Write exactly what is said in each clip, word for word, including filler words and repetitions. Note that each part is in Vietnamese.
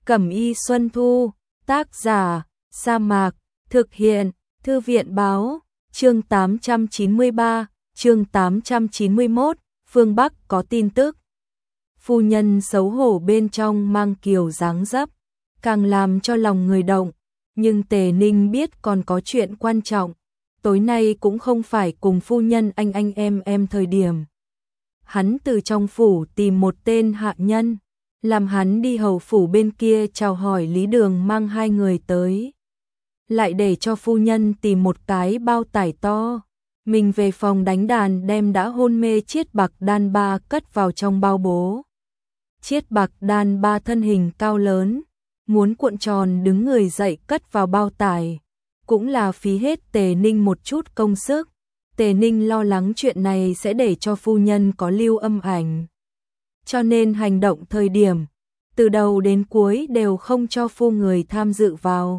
Cẩm y Xuân Thu, tác giả, Sa Mạc, thực hiện, Thư viện báo, chương tám trăm chín mươi ba, chương tám trăm chín mươi mốt, phương Bắc có tin tức. Phu nhân xấu hổ bên trong mang kiều dáng dấp, càng làm cho lòng người động, nhưng Tề Ninh biết còn có chuyện quan trọng, tối nay cũng không phải cùng phu nhân anh anh em em thời điểm. Hắn từ trong phủ tìm một tên hạ nhân, làm hắn đi hầu phủ bên kia chào hỏi Lý Đường mang hai người tới. Lại để cho phu nhân tìm một cái bao tải to, mình về phòng đánh đàn đem đã hôn mê Chiết Bạc Đan Ba cất vào trong bao bố. Chiết Bạc Đan Ba thân hình cao lớn, muốn cuộn tròn đứng người dậy cất vào bao tải, cũng là phí hết Tề Ninh một chút công sức. Tề Ninh lo lắng chuyện này sẽ để cho phu nhân có lưu âm ảnh, cho nên hành động thời điểm, từ đầu đến cuối đều không cho phu người tham dự vào.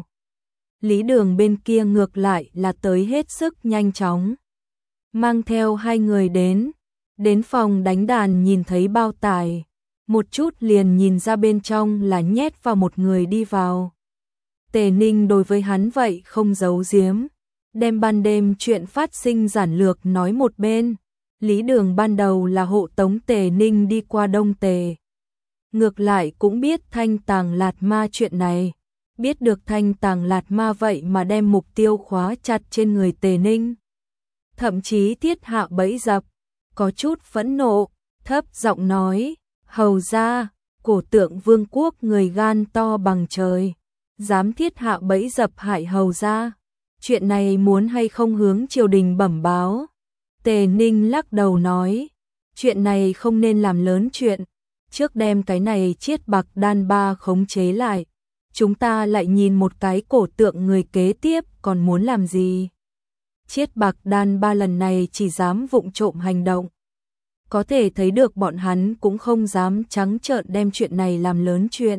Lý Đường bên kia ngược lại là tới hết sức nhanh chóng, mang theo hai người đến, đến phòng đánh đàn nhìn thấy bao tải, một chút liền nhìn ra bên trong là nhét vào một người đi vào. Tề Ninh đối với hắn vậy không giấu giếm, đem ban đêm chuyện phát sinh giản lược nói một bên. Lý Đường ban đầu là hộ tống Tề Ninh đi qua Đông Tề, ngược lại cũng biết Thanh Tàng Lạt Ma chuyện này, biết được Thanh Tàng Lạt Ma vậy mà đem mục tiêu khóa chặt trên người Tề Ninh, thậm chí thiết hạ bẫy dập, có chút phẫn nộ, thấp giọng nói: "Hầu gia, cổ tượng vương quốc người gan to bằng trời, dám thiết hạ bẫy dập hại hầu gia, chuyện này muốn hay không hướng triều đình bẩm báo?" Tề Ninh lắc đầu nói: "Chuyện này không nên làm lớn chuyện, trước đem cái này Chiết Bạc Đan Ba khống chế lại, chúng ta lại nhìn một cái cổ tượng người kế tiếp còn muốn làm gì." Chiết Bạc Đan Ba lần này chỉ dám vụng trộm hành động, có thể thấy được bọn hắn cũng không dám trắng trợn đem chuyện này làm lớn chuyện.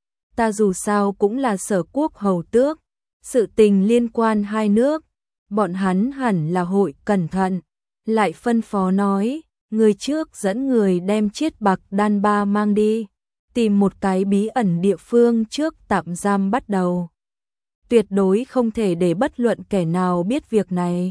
Ta dù sao cũng là Sở quốc hầu tước, sự tình liên quan hai nước, bọn hắn hẳn là hội cẩn thận. Lại phân phó nói: "Người trước dẫn người đem Chiết Bạc Đan Ba mang đi, tìm một cái bí ẩn địa phương trước tạm giam bắt đầu. Tuyệt đối không thể để bất luận kẻ nào biết việc này."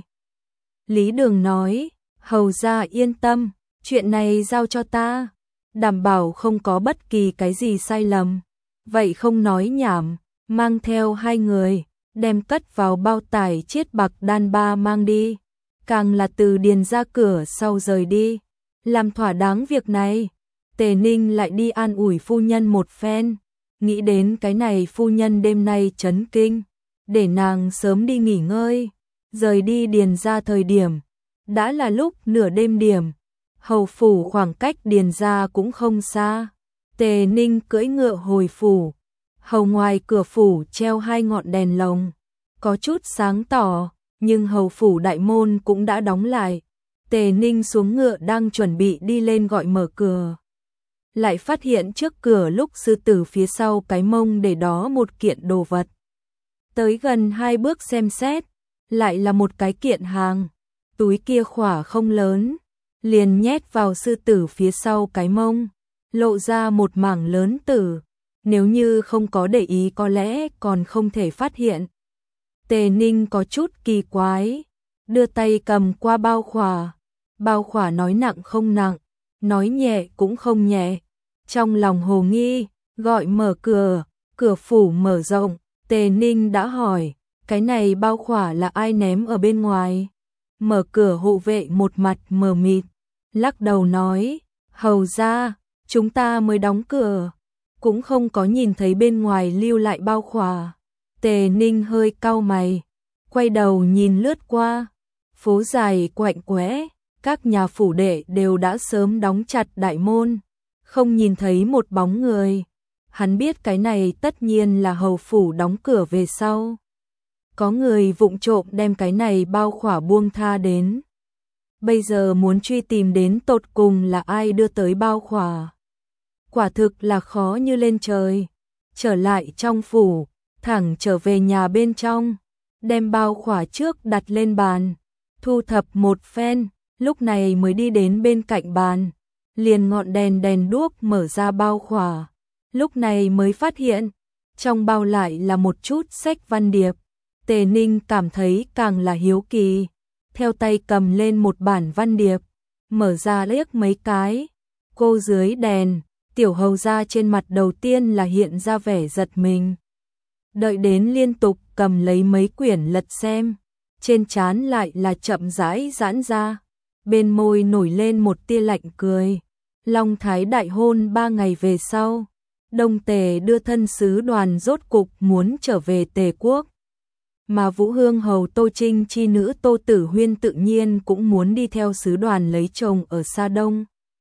Lý Đường nói: "Hầu gia yên tâm, chuyện này giao cho ta, đảm bảo không có bất kỳ cái gì sai lầm." Vậy không nói nhảm, mang theo hai người, đem cất vào bao tải Chiết Bạc Đan Ba mang đi, càng là từ điền ra cửa sau rời đi. Làm thỏa đáng việc này, Tề Ninh lại đi an ủi phu nhân một phen, nghĩ đến cái này phu nhân đêm nay chấn kinh, để nàng sớm đi nghỉ ngơi. Rời đi điền ra thời điểm, đã là lúc nửa đêm điểm, hầu phủ khoảng cách điền ra cũng không xa. Tề Ninh cưỡi ngựa hồi phủ, hầu ngoài cửa phủ treo hai ngọn đèn lồng, có chút sáng tỏ, nhưng hầu phủ đại môn cũng đã đóng lại. Tề Ninh xuống ngựa đang chuẩn bị đi lên gọi mở cửa, lại phát hiện trước cửa lúc sư tử phía sau cái mông để đó một kiện đồ vật. Tới gần hai bước xem xét, lại là một cái kiện hàng, túi kia khỏa không lớn, liền nhét vào sư tử phía sau cái mông, lộ ra một mảng lớn tử, nếu như không có để ý có lẽ còn không thể phát hiện. Tề Ninh có chút kỳ quái, đưa tay cầm qua bao khỏa, bao khỏa nói nặng không nặng, nói nhẹ cũng không nhẹ. Trong lòng hồ nghi, gọi mở cửa, cửa phủ mở rộng, Tề Ninh đã hỏi: "Cái này bao khỏa là ai ném ở bên ngoài?" Mở cửa hộ vệ một mặt mờ mịt, lắc đầu nói: "Hầu gia, chúng ta mới đóng cửa, cũng không có nhìn thấy bên ngoài lưu lại bao khỏa." Tề Ninh hơi cau mày, quay đầu nhìn lướt qua, phố dài quạnh quẽ, các nhà phủ đệ đều đã sớm đóng chặt đại môn, không nhìn thấy một bóng người. Hắn biết cái này tất nhiên là hầu phủ đóng cửa về sau, có người vụng trộm đem cái này bao khỏa buông tha đến. Bây giờ muốn truy tìm đến tột cùng là ai đưa tới bao khỏa, quả thực là khó như lên trời. Trở lại trong phủ, thẳng trở về nhà bên trong, đem bao khỏa trước đặt lên bàn, thu thập một phen, lúc này mới đi đến bên cạnh bàn, liền ngọn đèn đèn đuốc mở ra bao khỏa, lúc này mới phát hiện, trong bao lại là một chút sách văn điệp. Tề Ninh cảm thấy càng là hiếu kỳ, theo tay cầm lên một bản văn điệp, mở ra liếc mấy cái, cô dưới đèn, tiểu hầu ra trên mặt đầu tiên là hiện ra vẻ giật mình. Đợi đến liên tục cầm lấy mấy quyển lật xem, trên trán lại là chậm rãi giãn ra, bên môi nổi lên một tia lạnh cười. Long Thái đại hôn ba ngày về sau, Đông Tề đưa thân sứ đoàn rốt cục muốn trở về Tề quốc. Mà Vũ Hương hầu Tô Trinh chi nữ Tô Tử Huyên tự nhiên cũng muốn đi theo sứ đoàn lấy chồng ở Sa Đông.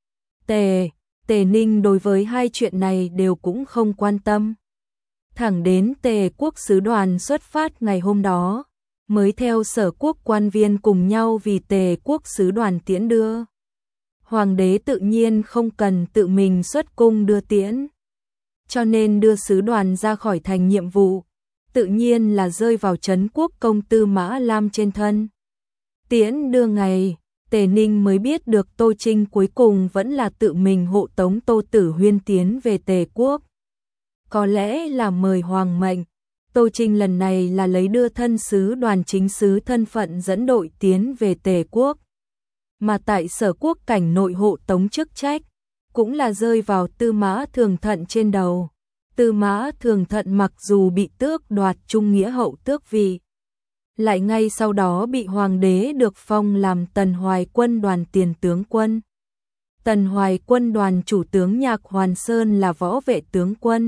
Tề, Tề Ninh đối với hai chuyện này đều cũng không quan tâm. Thẳng đến Tề quốc sứ đoàn xuất phát ngày hôm đó, mới theo Sở quốc quan viên cùng nhau vì Tề quốc sứ đoàn tiễn đưa. Hoàng đế tự nhiên không cần tự mình xuất cung đưa tiễn, cho nên đưa sứ đoàn ra khỏi thành nhiệm vụ, tự nhiên là rơi vào trấn quốc công Tư Mã Lam trên thân. Tiễn đưa ngày, Tề Ninh mới biết được Tô Trinh cuối cùng vẫn là tự mình hộ tống Tô Tử Huyên tiến về Tề quốc. Có lẽ là mời hoàng mệnh, Tô Trinh lần này là lấy đưa thân sứ đoàn chính sứ thân phận dẫn đội tiến về Tề quốc. Mà tại Sở quốc cảnh nội hộ tống chức trách, cũng là rơi vào Tư Mã Thường Thận trên đầu. Tư Mã Thường Thận mặc dù bị tước đoạt trung nghĩa hậu tước vị, lại ngay sau đó bị hoàng đế được phong làm Tần Hoài quân đoàn tiền tướng quân. Tần Hoài quân đoàn chủ tướng Nhạc Hoàn Sơn là võ vệ tướng quân.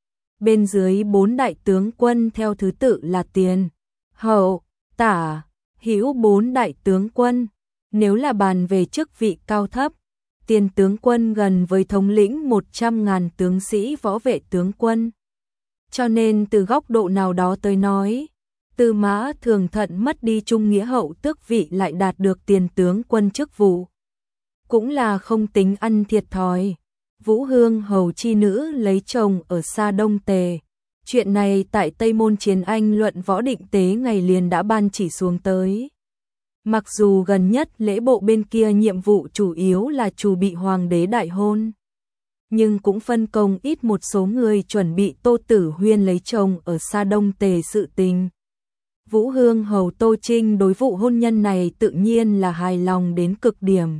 Bên dưới bốn đại tướng quân theo thứ tự là Tiền, Hậu, Tả, Hữu bốn đại tướng quân. Nếu là bàn về chức vị cao thấp, Tiền tướng quân gần với thống lĩnh một trăm ngàn tướng sĩ võ vệ tướng quân. Cho nên từ góc độ nào đó tới nói, Tư Mã Thường Thận mất đi trung nghĩa hậu tước vị lại đạt được tiền tướng quân chức vụ, cũng là không tính ăn thiệt thòi. Vũ Hương hầu chi nữ lấy chồng ở Sa Đông Tề. Chuyện này tại Tây Môn Chiến Anh luận võ định tế ngày liền đã ban chỉ xuống tới. Mặc dù gần nhất lễ bộ bên kia nhiệm vụ chủ yếu là chủ bị hoàng đế đại hôn, nhưng cũng phân công ít một số người chuẩn bị Tô Tử Huyên lấy chồng ở Sa Đông Tề sự tình. Vũ Hương hầu Tô Trinh đối vụ hôn nhân này tự nhiên là hài lòng đến cực điểm.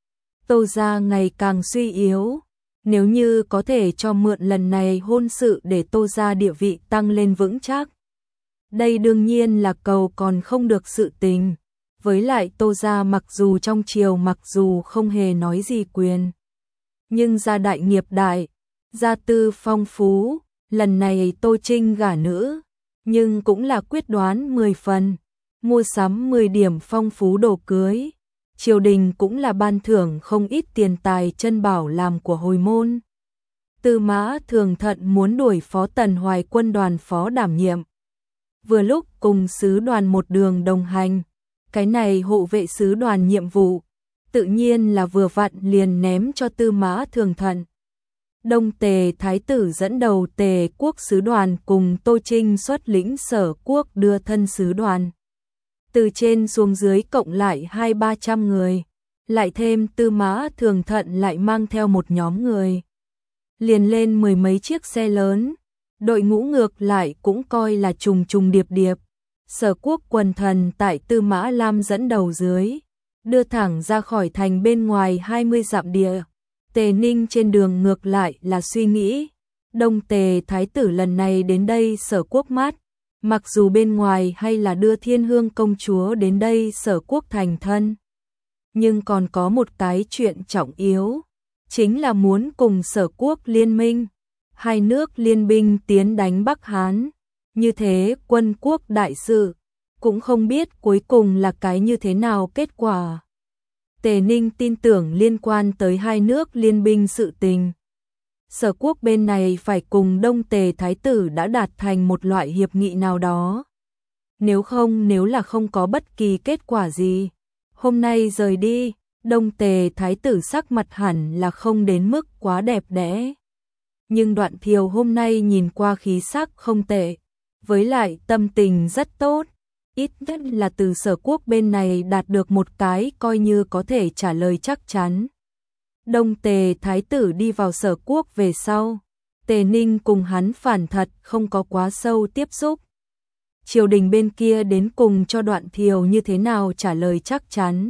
Tô gia ngày càng suy yếu, nếu như có thể cho mượn lần này hôn sự để Tô gia địa vị tăng lên vững chắc, đây đương nhiên là cầu còn không được sự tình. Với lại Tô gia mặc dù trong triều mặc dù không hề nói gì quyền, nhưng gia đại nghiệp đại, gia tư phong phú, lần này Tô Trinh gả nữ, nhưng cũng là quyết đoán mười phần, mua sắm mười điểm phong phú đồ cưới. Triều đình cũng là ban thưởng không ít tiền tài chân bảo làm của hồi môn. Tư Mã Thường Thận muốn đuổi phó Tần Hoài quân đoàn phó đảm nhiệm. Vừa lúc cùng sứ đoàn một đường đồng hành, cái này hộ vệ sứ đoàn nhiệm vụ, tự nhiên là vừa vặn liền ném cho Tư Mã Thường Thận. Đông Tề Thái tử dẫn đầu Tề quốc sứ đoàn cùng Tô Trinh xuất lĩnh Sở quốc đưa thân sứ đoàn. Từ trên xuống dưới cộng lại hai ba trăm người, lại thêm Tư Mã Thường Thận lại mang theo một nhóm người. Liền lên mười mấy chiếc xe lớn, đội ngũ ngược lại cũng coi là trùng trùng điệp điệp. Sở quốc quần thần tại Tư Mã Lam dẫn đầu dưới, đưa thẳng ra khỏi thành bên ngoài hai mươi dặm địa. Tề Ninh trên đường ngược lại là suy nghĩ, Đông Tề Thái tử lần này đến đây Sở quốc mát, mặc dù bên ngoài hay là đưa Thiên Hương công chúa đến đây Sở quốc thành thân, nhưng còn có một cái chuyện trọng yếu, chính là muốn cùng Sở quốc liên minh, hai nước liên binh tiến đánh Bắc Hán. Như thế quân quốc đại sự, cũng không biết cuối cùng là cái như thế nào kết quả. Tề Ninh tin tưởng liên quan tới hai nước liên binh sự tình, Sở quốc bên này phải cùng Đông Tề Thái tử đã đạt thành một loại hiệp nghị nào đó. Nếu không, nếu là không có bất kỳ kết quả gì, hôm nay rời đi, Đông Tề Thái tử sắc mặt hẳn là không đến mức quá đẹp đẽ. Nhưng Đoạn Thiều hôm nay nhìn qua khí sắc không tệ, với lại tâm tình rất tốt, ít nhất là từ Sở quốc bên này đạt được một cái coi như có thể trả lời chắc chắn. Đông Tề Thái tử đi vào Sở quốc về sau, Tề Ninh cùng hắn phản thật không có quá sâu tiếp xúc. Triều đình bên kia đến cùng cho Đoạn Thiều như thế nào trả lời chắc chắn.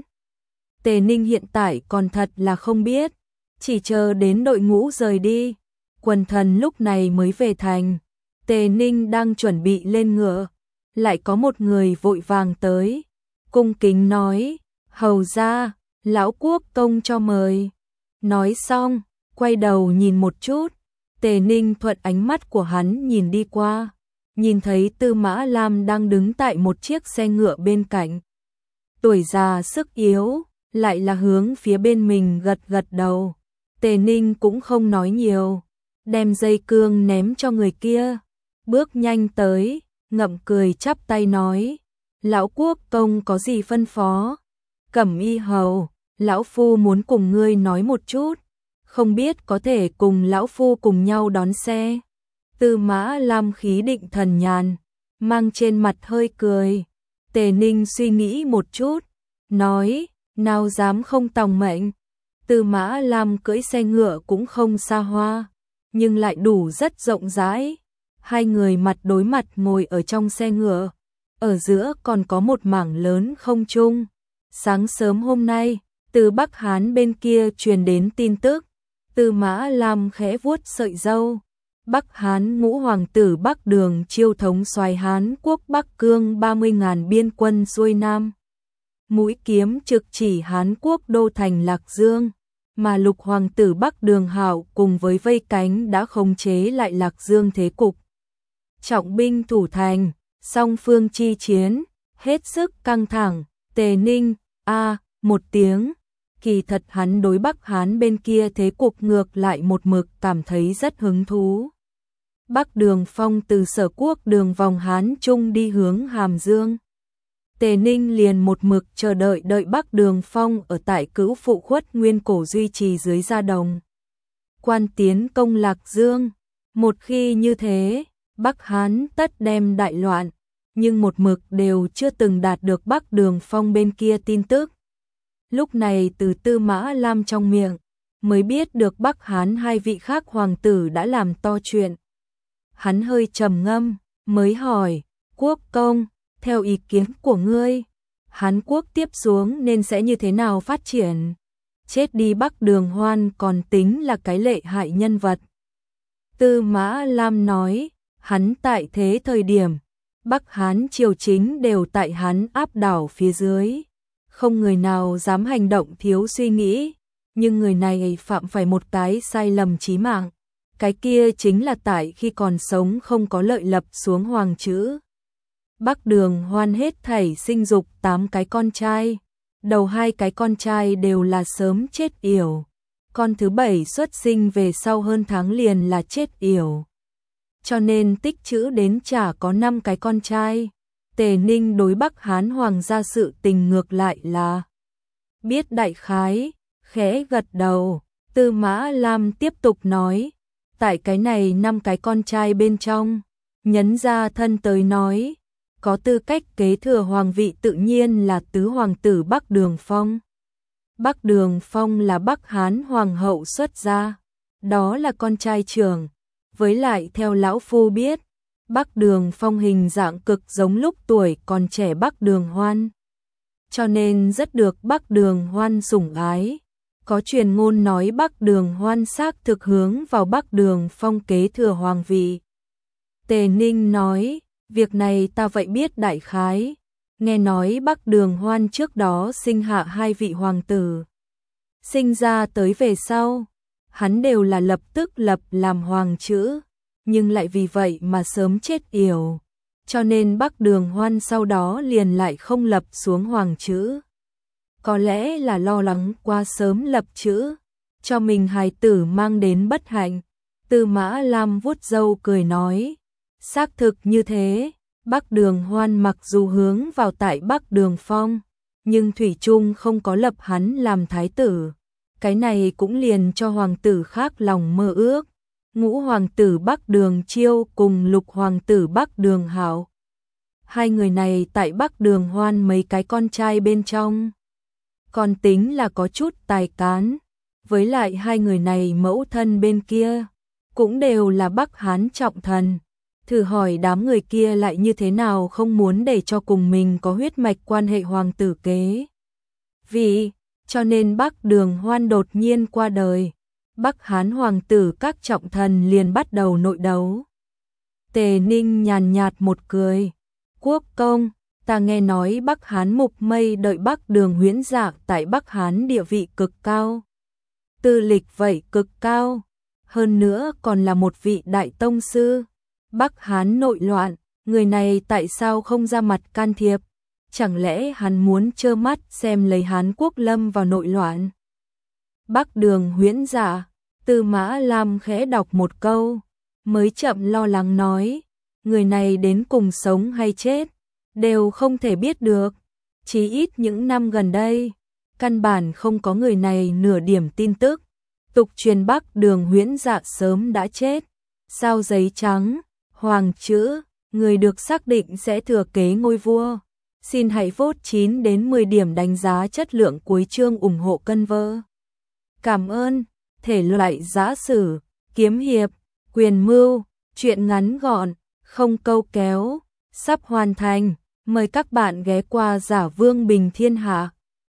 Tề Ninh hiện tại còn thật là không biết, chỉ chờ đến đội ngũ rời đi. Quần thần lúc này mới về thành. Tề Ninh đang chuẩn bị lên ngựa, lại có một người vội vàng tới, cung kính nói: "Hầu gia, lão quốc công cho mời." Nói xong, quay đầu nhìn một chút, Tề Ninh thuận ánh mắt của hắn nhìn đi qua, nhìn thấy Tư Mã Lam đang đứng tại một chiếc xe ngựa bên cạnh. Tuổi già sức yếu, lại là hướng phía bên mình gật gật đầu. Tề Ninh cũng không nói nhiều, đem dây cương ném cho người kia, bước nhanh tới, ngậm cười chắp tay nói: "Lão quốc công có gì phân phó?" "Cẩm Y hầu, lão phu muốn cùng ngươi nói một chút, không biết có thể cùng lão phu cùng nhau đón xe." Tư Mã Lam khí định thần nhàn, mang trên mặt hơi cười. Tề Ninh suy nghĩ một chút, nói: "Nào dám không tòng mệnh." Tư Mã Lam cưỡi xe ngựa cũng không xa hoa, nhưng lại đủ rất rộng rãi. Hai người mặt đối mặt ngồi ở trong xe ngựa, ở giữa còn có một mảng lớn không trung. Sáng sớm hôm nay, từ Bắc Hán bên kia truyền đến tin tức. Tư Mã Lam khẽ vuốt sợi râu. Bắc Hán ngũ hoàng tử Bắc Đường chiêu thống soái Hán quốc Bắc Cương ba mươi ngàn biên quân xuôi nam. Mũi kiếm trực chỉ Hán quốc đô thành Lạc Dương, mà lục hoàng tử Bắc Đường Hạo cùng với vây cánh đã khống chế lại Lạc Dương thế cục. Trọng binh thủ thành, song phương chi chiến, hết sức căng thẳng. Tề Ninh, a một tiếng, kỳ thật hắn đối Bắc Hán bên kia thế cục ngược lại một mực cảm thấy rất hứng thú. Bắc Đường Phong từ Sở Quốc đường vòng Hán Trung đi hướng Hàm Dương. Tề Ninh liền một mực chờ đợi đợi Bắc Đường Phong ở tại Cữu Phụ Khuất nguyên cổ duy trì dưới Gia Đồng. Quan tiến công Lạc Dương, một khi như thế, Bắc Hán tất đem đại loạn, nhưng một mực đều chưa từng đạt được Bắc Đường Phong bên kia tin tức. Lúc này từ Tư Mã Lam trong miệng, mới biết được Bắc Hán hai vị khác hoàng tử đã làm to chuyện. Hắn hơi trầm ngâm, mới hỏi: "Quốc công, theo ý kiến của ngươi, Hán quốc tiếp xuống nên sẽ như thế nào phát triển?" Chết đi Bắc Đường Hoan còn tính là cái lệ hại nhân vật. Tư Mã Lam nói: "Hắn tại thế thời điểm, Bắc Hán triều chính đều tại hắn áp đảo phía dưới, không người nào dám hành động thiếu suy nghĩ, nhưng người này phạm phải một cái sai lầm chí mạng. Cái kia chính là tại khi còn sống không có lợi lập xuống hoàng chữ. Bắc Đường Hoan hết thảy sinh dục tám cái con trai, đầu hai cái con trai đều là sớm chết yểu, con thứ bảy xuất sinh về sau hơn tháng liền là chết yểu. Cho nên tích trữ đến chả có năm cái con trai." Tề Ninh đối Bắc Hán hoàng gia sự tình ngược lại là biết đại khái, khẽ gật đầu. Tư Mã Lam tiếp tục nói: "Tại cái này năm cái con trai bên trong, nhấn ra thân tới nói, có tư cách kế thừa hoàng vị tự nhiên là tứ hoàng tử Bắc Đường Phong. Bắc Đường Phong là Bắc Hán hoàng hậu xuất gia, đó là con trai trưởng. Với lại theo lão phu biết, Bắc Đường Phong hình dạng cực giống lúc tuổi còn trẻ Bắc Đường Hoan, cho nên rất được Bắc Đường Hoan sủng ái. Có truyền ngôn nói Bắc Đường Hoan xác thực hướng vào Bắc Đường Phong kế thừa hoàng vị." Tề Ninh nói: "Việc này ta vậy biết đại khái, nghe nói Bắc Đường Hoan trước đó sinh hạ hai vị hoàng tử. Sinh ra tới về sau, hắn đều là lập tức lập làm hoàng chữ, nhưng lại vì vậy mà sớm chết yểu, cho nên Bắc Đường Hoan sau đó liền lại không lập xuống hoàng chữ. Có lẽ là lo lắng quá sớm lập chữ, cho mình hài tử mang đến bất hạnh." Tư Mã Lam vuốt râu cười nói: "Xác thực như thế, Bắc Đường Hoan mặc dù hướng vào tại Bắc Đường Phong, nhưng thủy chung không có lập hắn làm thái tử. Cái này cũng liền cho hoàng tử khác lòng mơ ước. Ngũ hoàng tử Bắc Đường Chiêu cùng lục hoàng tử Bắc Đường Hạo, hai người này tại Bắc Đường Hoan mấy cái con trai bên trong, còn tính là có chút tài cán. Với lại hai người này mẫu thân bên kia, cũng đều là Bắc Hán trọng thần. Thử hỏi đám người kia lại như thế nào không muốn để cho cùng mình có huyết mạch quan hệ hoàng tử kế. Vì, cho nên Bắc Đường Hoan đột nhiên qua đời. Bắc Hán hoàng tử các trọng thần liền bắt đầu nội đấu. Tề Ninh nhàn nhạt một cười. Quốc công, ta nghe nói Bắc Hán Mục Mây đợi Bắc Đường Huyễn Dạ tại Bắc Hán địa vị cực cao. Tư lịch vậy cực cao. Hơn nữa còn là một vị đại tông sư. Bắc Hán nội loạn, người này tại sao không ra mặt can thiệp? Chẳng lẽ hắn muốn trơ mắt xem lấy Hán quốc lâm vào nội loạn? Bắc Đường Huyễn Dạ, Tư Mã Lam khẽ đọc một câu, mới chậm lo lắng nói, người này đến cùng sống hay chết, đều không thể biết được. Chí ít những năm gần đây, căn bản không có người này nửa điểm tin tức. Tục truyền Bắc Đường Huyễn Dạ sớm đã chết. Sao giấy trắng, hoàng chữ, người được xác định sẽ thừa kế ngôi vua. Xin hãy vote chín đến mười điểm đánh giá chất lượng cuối chương ủng hộ cân vơ. Cảm ơn. Thể loại giã sử, kiếm hiệp, quyền mưu, truyện ngắn gọn, không câu kéo, sắp hoàn thành. Mời các bạn ghé qua Giả Vương Bình Thiên Hạ.